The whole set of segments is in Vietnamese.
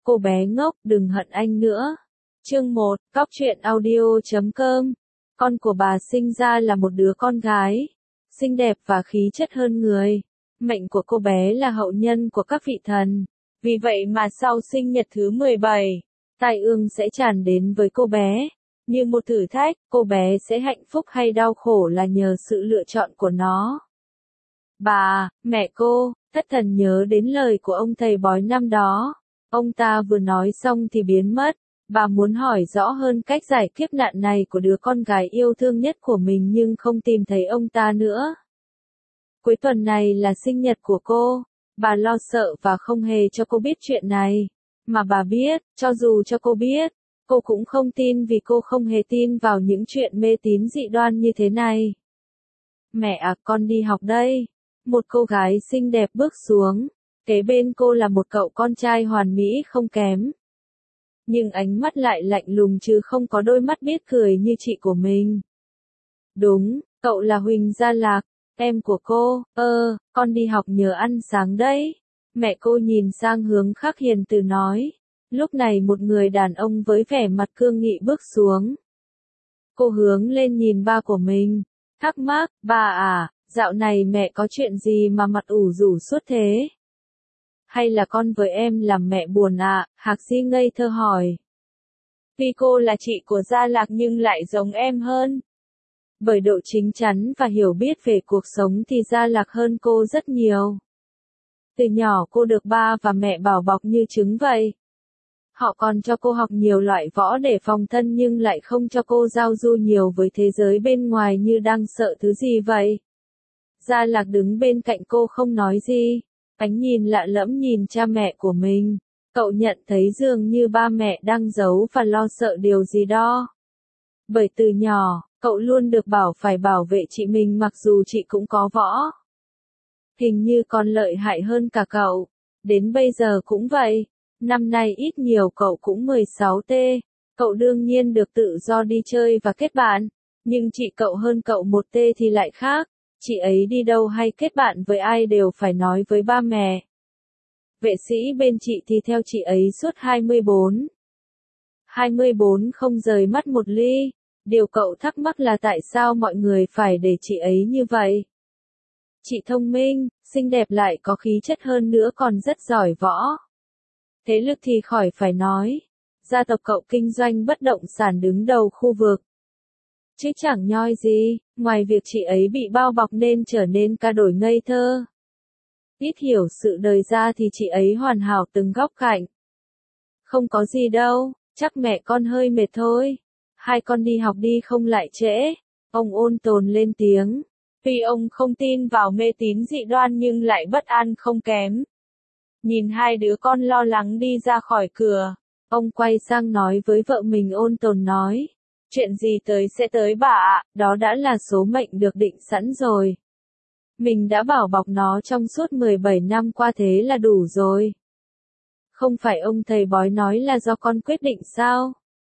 Cô bé ngốc, đừng hận anh nữa. Chương 1, Cóc truyện audio.com. Con của bà sinh ra là một đứa con gái, xinh đẹp và khí chất hơn người. Mệnh của cô bé là hậu nhân của các vị thần. Vì vậy mà sau sinh nhật thứ 17, tai ương sẽ tràn đến với cô bé. Như một thử thách, cô bé sẽ hạnh phúc hay đau khổ là nhờ sự lựa chọn của nó. Bà, mẹ cô, thất thần nhớ đến lời của ông thầy bói năm đó. Ông ta vừa nói xong thì biến mất. Bà muốn hỏi rõ hơn cách giải kiếp nạn này của đứa con gái yêu thương nhất của mình nhưng không tìm thấy ông ta nữa. Cuối tuần này là sinh nhật của cô. Bà lo sợ và không hề cho cô biết chuyện này. Mà bà biết, cho dù cho cô biết, cô cũng không tin vì cô không hề tin vào những chuyện mê tín dị đoan như thế này. Mẹ à, con đi học đây. Một cô gái xinh đẹp bước xuống. Kế bên cô là một cậu con trai hoàn mỹ không kém. Nhưng ánh mắt lại lạnh lùng chứ không có đôi mắt biết cười như chị của mình. Đúng, cậu là Huỳnh Gia Lạc, em của cô. Con đi học nhớ ăn sáng đấy. Mẹ cô nhìn sang hướng khác hiền từ nói. Lúc này một người đàn ông với vẻ mặt cương nghị bước xuống. Cô hướng lên nhìn ba của mình, thắc mắc, ba à, dạo này mẹ có chuyện gì mà mặt ủ rũ suốt thế? Hay là con với em làm mẹ buồn à? Hạc Di ngây thơ hỏi. Vì cô là chị của Gia Lạc nhưng lại giống em hơn. Bởi độ chín chắn và hiểu biết về cuộc sống thì Gia Lạc hơn cô rất nhiều. Từ nhỏ cô được ba và mẹ bảo bọc như trứng vậy. Họ còn cho cô học nhiều loại võ để phòng thân nhưng lại không cho cô giao du nhiều với thế giới bên ngoài như đang sợ thứ gì vậy. Gia Lạc đứng bên cạnh cô không nói gì. Ánh nhìn lạ lẫm nhìn cha mẹ của mình. Cậu nhận thấy dường như ba mẹ đang giấu và lo sợ điều gì đó. Bởi từ nhỏ, cậu luôn được bảo phải bảo vệ chị mình mặc dù chị cũng có võ. Hình như còn lợi hại hơn cả cậu. Đến bây giờ cũng vậy. Năm nay ít nhiều cậu cũng 16T. Cậu đương nhiên được tự do đi chơi và kết bạn. Nhưng chị cậu hơn cậu 1T thì lại khác. Chị ấy đi đâu hay kết bạn với ai đều phải nói với ba mẹ. Vệ sĩ bên chị thì theo chị ấy suốt 24. 24 không rời mắt một ly. Điều cậu thắc mắc là tại sao mọi người phải để chị ấy như vậy. Chị thông minh, xinh đẹp lại có khí chất hơn nữa còn rất giỏi võ. Thế lực thì khỏi phải nói. Gia tộc cậu kinh doanh bất động sản đứng đầu khu vực. Chứ chẳng nhoi gì, ngoài việc chị ấy bị bao bọc nên trở nên ca đổi ngây thơ. Ít hiểu sự đời ra thì chị ấy hoàn hảo từng góc cạnh. Không có gì đâu, chắc mẹ con hơi mệt thôi. Hai con đi học đi không lại trễ. Ông Ôn Tồn lên tiếng. Tuy ông không tin vào mê tín dị đoan nhưng lại bất an không kém. Nhìn hai đứa con lo lắng đi ra khỏi cửa. Ông quay sang nói với vợ mình Ôn Tồn nói. Chuyện gì tới sẽ tới bà ạ, đó đã là số mệnh được định sẵn rồi. Mình đã bảo bọc nó trong suốt 17 năm qua thế là đủ rồi. Không phải ông thầy bói nói là do con quyết định sao?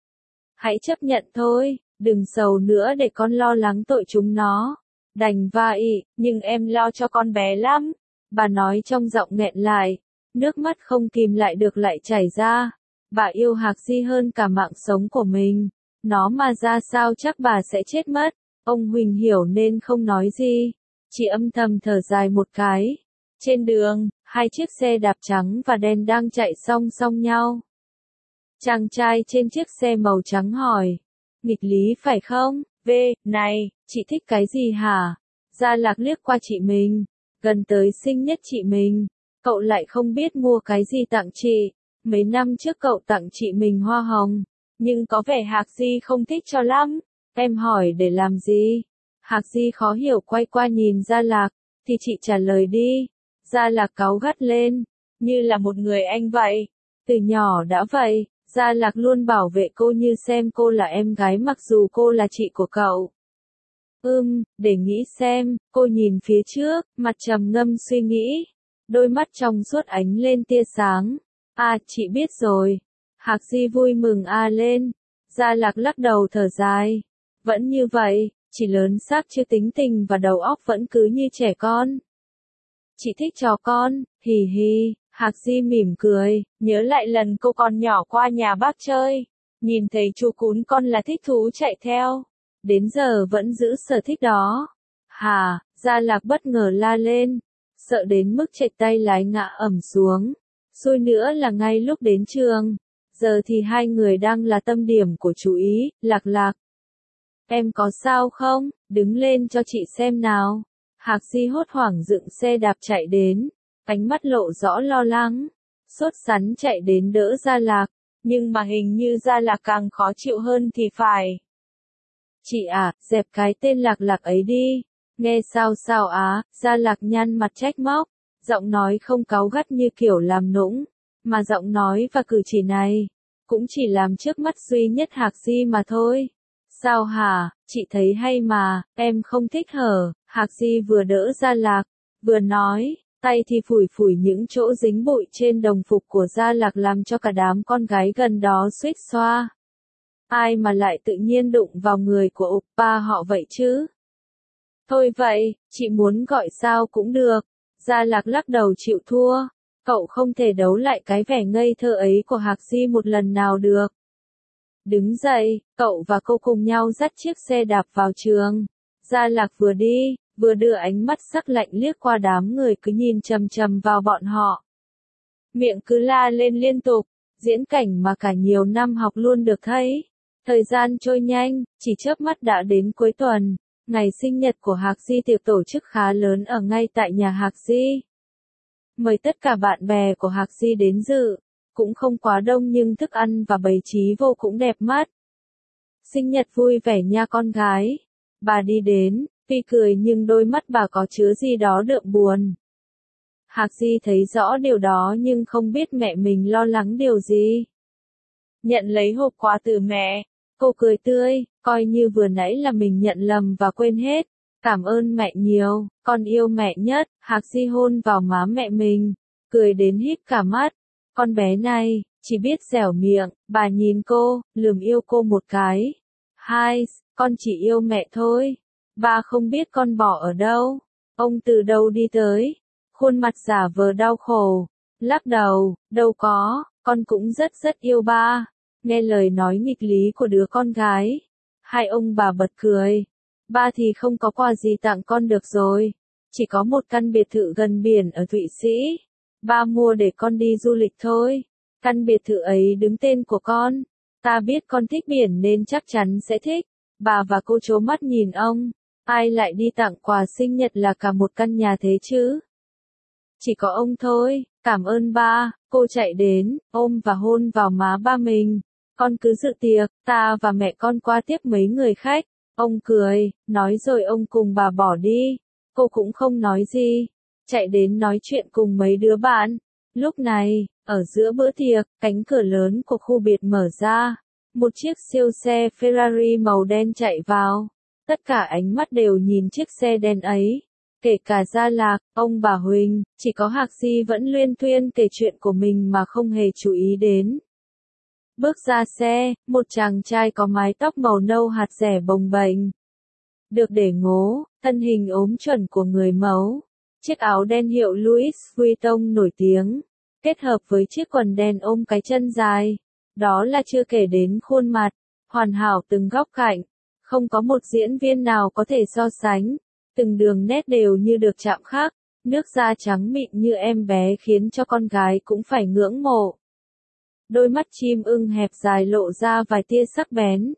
Hãy chấp nhận thôi, đừng sầu nữa để con lo lắng tội chúng nó. Đành vậy, nhưng em lo cho con bé lắm. Bà nói trong giọng nghẹn lại, nước mắt không kìm lại được lại chảy ra. Bà yêu Hạc Di hơn cả mạng sống của mình. Nó mà ra sao chắc bà sẽ chết mất. Ông Huỳnh hiểu nên không nói gì. Chỉ âm thầm thở dài một cái. Trên đường, hai chiếc xe đạp trắng và đen đang chạy song song nhau. Chàng trai trên chiếc xe màu trắng hỏi. Nghịch lý phải không? Này, chị thích cái gì hả? Gia Lạc liếc qua chị mình. Gần tới sinh nhật chị mình. Cậu lại không biết mua cái gì tặng chị. Mấy năm trước cậu tặng chị mình hoa hồng. Nhưng có vẻ Hạc Di không thích cho lắm. Em hỏi để làm gì? Hạc Di khó hiểu quay qua nhìn Gia Lạc. Thì chị trả lời đi. Gia Lạc cáu gắt lên. Như là một người anh vậy. Từ nhỏ đã vậy. Gia Lạc luôn bảo vệ cô như xem cô là em gái mặc dù cô là chị của cậu. Để nghĩ xem. Cô nhìn phía trước. Mặt trầm ngâm suy nghĩ. Đôi mắt trong suốt ánh lên tia sáng. À, chị biết rồi. Hạc Di vui mừng lên. Gia Lạc lắc đầu thở dài. Vẫn như vậy, chỉ lớn xác chưa tính tình và đầu óc vẫn cứ như trẻ con. Chị thích trò con, hì hì. Hạc Di mỉm cười, nhớ lại lần cô còn nhỏ qua nhà bác chơi. Nhìn thấy chú cún con là thích thú chạy theo. Đến giờ vẫn giữ sở thích đó. Hà, Gia Lạc bất ngờ la lên. Sợ đến mức trệt tay lái ngã ẩm xuống. Xui nữa là ngay lúc đến trường. Giờ thì hai người đang là tâm điểm của chú ý, Lạc Lạc. Em có sao không? Đứng lên cho chị xem nào. Hạc Di hốt hoảng dựng xe đạp chạy đến. Ánh mắt lộ rõ lo lắng. Sốt sắng chạy đến đỡ Gia Lạc. Nhưng mà hình như Gia Lạc càng khó chịu hơn thì phải. Chị à, dẹp cái tên Lạc Lạc ấy đi. Nghe sao á, Gia Lạc nhăn mặt trách móc. Giọng nói không cáu gắt như kiểu làm nũng. Mà giọng nói và cử chỉ này. Cũng chỉ làm trước mắt duy nhất Hạc Di mà thôi. Sao hả, chị thấy hay mà, em không thích hở. Hạc Di vừa đỡ Gia Lạc, vừa nói. Tay thì phủi phủi những chỗ dính bụi trên đồng phục của Gia Lạc làm cho cả đám con gái gần đó suýt xoa. Ai mà lại tự nhiên đụng vào người của oppa họ vậy chứ? Thôi vậy, chị muốn gọi sao cũng được. Gia Lạc lắc đầu chịu thua. Cậu không thể đấu lại cái vẻ ngây thơ ấy của Hạc Di một lần nào được. Đứng dậy, cậu và cô cùng nhau dắt chiếc xe đạp vào trường. Gia Lạc vừa đi, vừa đưa ánh mắt sắc lạnh liếc qua đám người cứ nhìn chằm chằm vào bọn họ. Miệng cứ la lên liên tục, diễn cảnh mà cả nhiều năm học luôn được thấy. Thời gian trôi nhanh, chỉ chớp mắt đã đến cuối tuần. Ngày sinh nhật của Hạc Di tiệc tổ chức khá lớn ở ngay tại nhà Hạc Di. Mời tất cả bạn bè của Hạc Di đến dự. Cũng không quá đông nhưng thức ăn và bày trí vô cũng đẹp mắt. Sinh nhật vui vẻ nha con gái. Bà đi đến, tuy cười nhưng đôi mắt bà có chứa gì đó đượm buồn. Hạc Di thấy rõ điều đó nhưng không biết mẹ mình lo lắng điều gì. Nhận lấy hộp quà từ mẹ, cô cười tươi, coi như vừa nãy là mình nhận lầm và quên hết. Cảm ơn mẹ nhiều, con yêu mẹ nhất. Hạc Di hôn vào má mẹ mình, cười đến híp cả mắt. Con bé này, chỉ biết dẻo miệng, bà nhìn cô, lườm yêu cô một cái. Hai, con chỉ yêu mẹ thôi. Ba không biết con bỏ ở đâu. Ông từ đâu đi tới? Khuôn mặt giả vờ đau khổ. Lắc đầu, đâu có, con cũng rất yêu ba. Nghe lời nói nghịch lý của đứa con gái. Hai ông bà bật cười. Ba thì không có quà gì tặng con được rồi. Chỉ có một căn biệt thự gần biển ở Thụy Sĩ. Ba mua để con đi du lịch thôi. Căn biệt thự ấy đứng tên của con. Ta biết con thích biển nên chắc chắn sẽ thích. Bà và cô trố mắt nhìn ông. Ai lại đi tặng quà sinh nhật là cả một căn nhà thế chứ? Chỉ có ông thôi. Cảm ơn ba. Cô chạy đến, ôm và hôn vào má ba mình. Con cứ dự tiệc, ta và mẹ con qua tiếp mấy người khách. Ông cười, nói rồi ông cùng bà bỏ đi. Cô cũng không nói gì. Chạy đến nói chuyện cùng mấy đứa bạn. Lúc này, ở giữa bữa tiệc, cánh cửa lớn của khu biệt mở ra. Một chiếc siêu xe Ferrari màu đen chạy vào. Tất cả ánh mắt đều nhìn chiếc xe đen ấy. Kể cả Gia Lạc, ông bà Huỳnh, chỉ có Hạc Di vẫn luyên thuyên kể chuyện của mình mà không hề chú ý đến. Bước ra xe, một chàng trai có mái tóc màu nâu hạt rẻ bồng bềnh. Được để ngố, thân hình ốm chuẩn của người mẫu. Chiếc áo đen hiệu Louis Vuitton nổi tiếng, kết hợp với chiếc quần đen ôm cái chân dài. Đó là chưa kể đến khuôn mặt, hoàn hảo từng góc cạnh. Không có một diễn viên nào có thể so sánh. Từng đường nét đều như được chạm khắc, nước da trắng mịn như em bé khiến cho con gái cũng phải ngưỡng mộ. Đôi mắt chim ưng hẹp dài lộ ra vài tia sắc bén.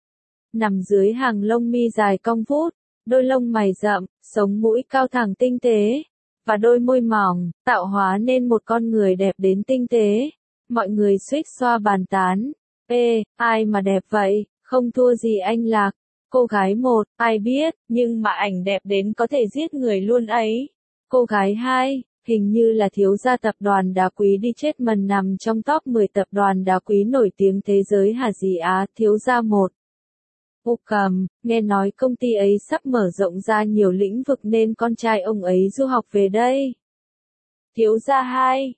Nằm dưới hàng lông mi dài cong vút, đôi lông mày rậm, sống mũi cao thẳng tinh tế, và đôi môi mỏng, tạo hóa nên một con người đẹp đến tinh tế. Mọi người xuýt xoa bàn tán. Ê, ai mà đẹp vậy, không thua gì anh Lạc. Cô gái 1, ai biết, nhưng mà ảnh đẹp đến có thể giết người luôn ấy. Cô gái 2, hình như là thiếu gia tập đoàn đá quý đi chết mần nằm trong top 10 tập đoàn đá quý nổi tiếng thế giới hả gì á, thiếu gia 1. Ô cầm, nghe nói công ty ấy sắp mở rộng ra nhiều lĩnh vực nên con trai ông ấy du học về đây. Thiếu gia 2,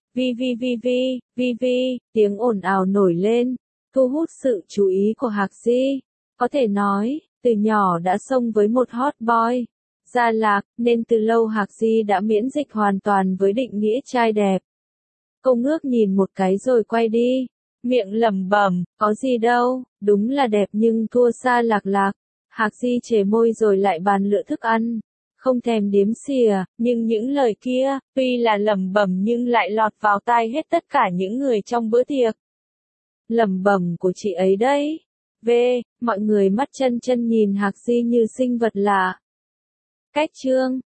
vi, tiếng ồn ào nổi lên, thu hút sự chú ý của Hạc Di. Có thể nói, từ nhỏ đã xông với một hot boy. Gia Lạc, nên từ lâu Hạc Di đã miễn dịch hoàn toàn với định nghĩa trai đẹp. Cô ngước nhìn một cái rồi quay đi, miệng lẩm bẩm, có gì đâu, đúng là đẹp nhưng thua xa Lạc Lạc. Hạc Di chề môi rồi lại bàn lựa thức ăn, không thèm đếm xỉa, nhưng những lời kia, tuy là lẩm bẩm nhưng lại lọt vào tai hết tất cả những người trong bữa tiệc. Lẩm bẩm của chị ấy đấy. Mọi người mắt chân chân nhìn Hạc Di như sinh vật lạ. Cách chương